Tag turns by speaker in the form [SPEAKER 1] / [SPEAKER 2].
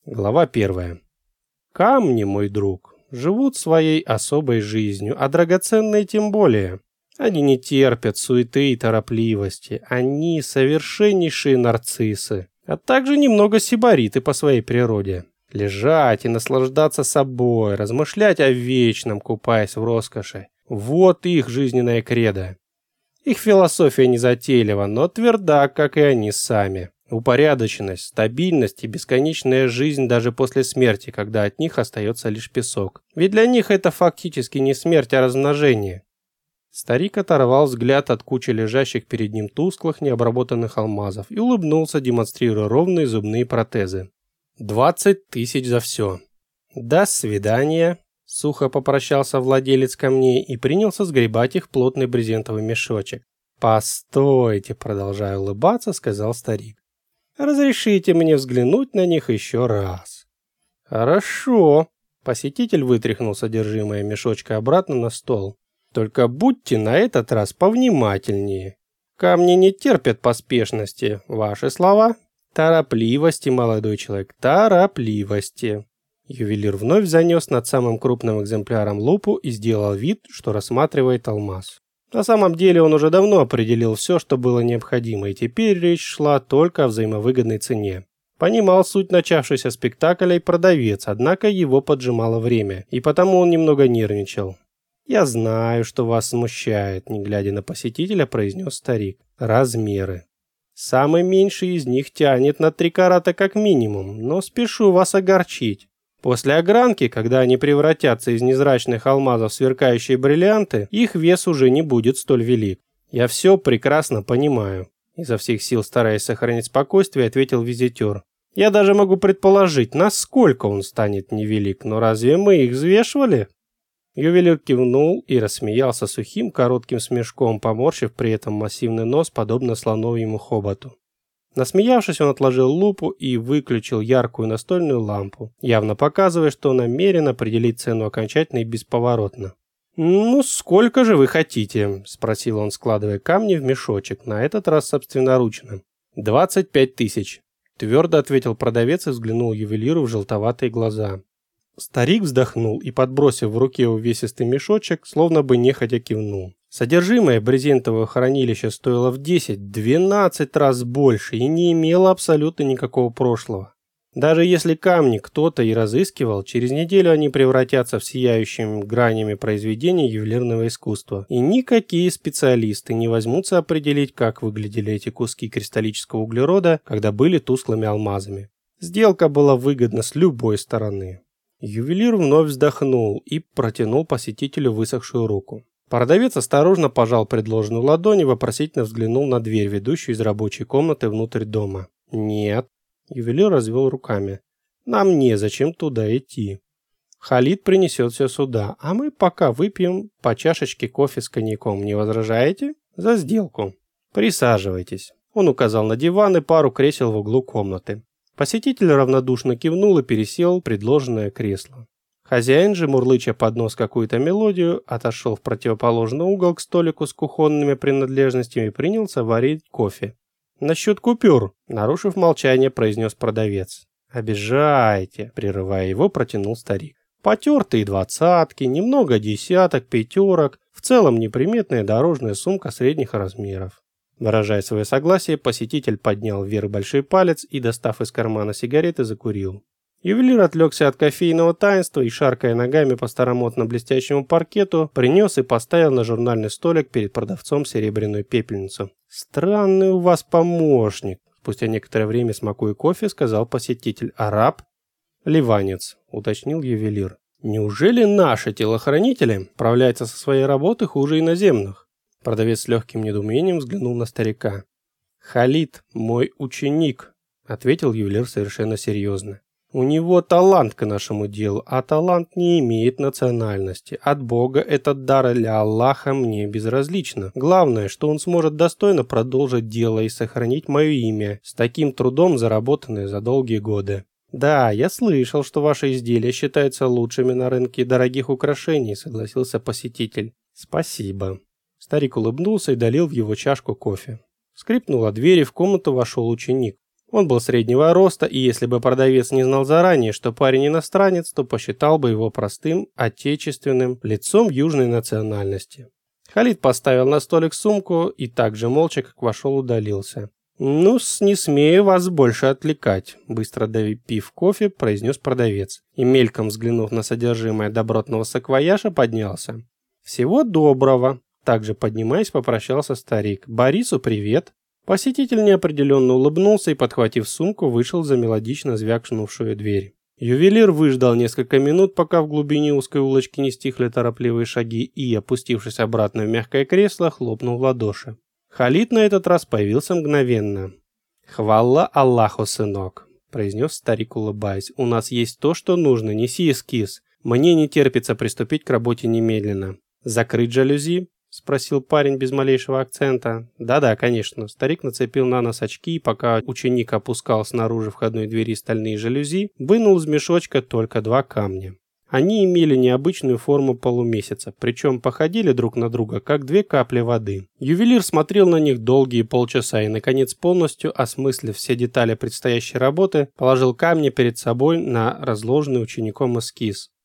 [SPEAKER 1] Глава 1. Камни, мой друг, живут своей особой жизнью, а драгоценные тем более. Они не терпят суеты и торопливости, они совершеннейшие нарциссы, а также немного сибариты по своей природе. Лежать и наслаждаться собой, размышлять о вечном, купаясь в роскоши. Вот их жизненная кредо. Их философия незатейлива, но тверда, как и они сами. Упорядоченность, стабильность и бесконечная жизнь даже после смерти, когда от них остается лишь песок. Ведь для них это фактически не смерть, а размножение. Старик оторвал взгляд от кучи лежащих перед ним тусклых, необработанных алмазов и улыбнулся, демонстрируя ровные зубные протезы. 20 тысяч за все. До свидания. Сухо попрощался владелец камней и принялся сгребать их в плотный брезентовый мешочек. «Постойте», продолжая улыбаться, сказал старик. «Разрешите мне взглянуть на них еще раз». «Хорошо». Посетитель вытряхнул содержимое мешочка обратно на стол. «Только будьте на этот раз повнимательнее. Камни не терпят поспешности. Ваши слова?» «Торопливости, молодой человек, торопливости». Ювелир вновь занес над самым крупным экземпляром лупу и сделал вид, что рассматривает алмаз. На самом деле он уже давно определил все, что было необходимо, и теперь речь шла только о взаимовыгодной цене. Понимал суть начавшегося спектакля и продавец, однако его поджимало время, и потому он немного нервничал. «Я знаю, что вас смущает», – не глядя на посетителя, произнес старик. «Размеры. Самый меньший из них тянет на 3 карата как минимум, но спешу вас огорчить. После огранки, когда они превратятся из незрачных алмазов в сверкающие бриллианты, их вес уже не будет столь велик. Я все прекрасно понимаю». Изо всех сил, стараясь сохранить спокойствие, ответил визитер. «Я даже могу предположить, насколько он станет невелик, но разве мы их взвешивали?» Ювелир кивнул и рассмеялся сухим коротким смешком, поморщив при этом массивный нос, подобно слоновьему хоботу. Насмеявшись, он отложил лупу и выключил яркую настольную лампу, явно показывая, что намерен определить цену окончательно и бесповоротно. «Ну, сколько же вы хотите?» – спросил он, складывая камни в мешочек, на этот раз собственноручно. 25 тысяч», – твердо ответил продавец и взглянул ювелиру в желтоватые глаза. Старик вздохнул и, подбросив в руке увесистый мешочек, словно бы нехотя кивнул. Содержимое брезентового хранилища стоило в 10-12 раз больше и не имело абсолютно никакого прошлого. Даже если камни кто-то и разыскивал, через неделю они превратятся в сияющими гранями произведения ювелирного искусства, и никакие специалисты не возьмутся определить, как выглядели эти куски кристаллического углерода, когда были тусклыми алмазами. Сделка была выгодна с любой стороны. Ювелир вновь вздохнул и протянул посетителю высохшую руку. Продавец осторожно пожал предложенную ладонь и вопросительно взглянул на дверь, ведущую из рабочей комнаты внутрь дома. «Нет». Ювелир развел руками. «Нам незачем туда идти. Халид принесет все сюда, а мы пока выпьем по чашечке кофе с коньяком. Не возражаете? За сделку. Присаживайтесь». Он указал на диван и пару кресел в углу комнаты. Посетитель равнодушно кивнул и пересел в предложенное кресло. Хозяин же, мурлыча под нос какую-то мелодию, отошел в противоположный угол к столику с кухонными принадлежностями и принялся варить кофе. «Насчет купюр», – нарушив молчание, произнес продавец. «Обижаете», – прерывая его, протянул старик. «Потертые двадцатки, немного десяток, пятерок, в целом неприметная дорожная сумка средних размеров». Выражая свое согласие, посетитель поднял вверх большой палец и, достав из кармана сигареты, закурил. Ювелир отвлекся от кофейного таинства и, шаркая ногами по старомодно-блестящему паркету, принес и поставил на журнальный столик перед продавцом серебряную пепельницу. «Странный у вас помощник», – спустя некоторое время, смакуя кофе, сказал посетитель. «Араб?» «Ливанец», – уточнил ювелир. «Неужели наши телохранители справляются со своей работой хуже иноземных?» Продавец с легким недоумением взглянул на старика. «Халид, мой ученик», – ответил ювелир совершенно серьезно. «У него талант к нашему делу, а талант не имеет национальности. От Бога этот дар для Аллаха мне безразлично. Главное, что он сможет достойно продолжить дело и сохранить мое имя, с таким трудом заработанное за долгие годы. Да, я слышал, что ваши изделия считаются лучшими на рынке дорогих украшений», – согласился посетитель. «Спасибо». Старик улыбнулся и долил в его чашку кофе. Скрипнула дверь, и в комнату вошел ученик. Он был среднего роста, и если бы продавец не знал заранее, что парень иностранец, то посчитал бы его простым, отечественным лицом южной национальности. Халид поставил на столик сумку и также молча, как вошел, удалился. «Ну-с, не смею вас больше отвлекать», – быстро допив кофе, произнес продавец. И мельком взглянув на содержимое добротного саквояжа, поднялся. «Всего доброго», – также поднимаясь, попрощался старик. «Борису привет». Посетитель неопределенно улыбнулся и, подхватив сумку, вышел за мелодично звякнувшую дверь. Ювелир выждал несколько минут, пока в глубине узкой улочки не стихли торопливые шаги и, опустившись обратно в мягкое кресло, хлопнул в ладоши. Халид на этот раз появился мгновенно. «Хвалла Аллаху, сынок», – произнес старик, улыбаясь. «У нас есть то, что нужно, неси эскиз. Мне не терпится приступить к работе немедленно». «Закрыть жалюзи?» – спросил парень без малейшего акцента. «Да-да, конечно». Старик нацепил на нос очки, и пока ученик опускал снаружи входной двери стальные жалюзи, вынул из мешочка только 2 камня. Они имели необычную форму полумесяца, причем походили друг на друга, как 2 капли воды. Ювелир смотрел на них долгие полчаса и, наконец, полностью осмыслив все детали предстоящей работы, положил камни перед собой на разложенный учеником эскиз.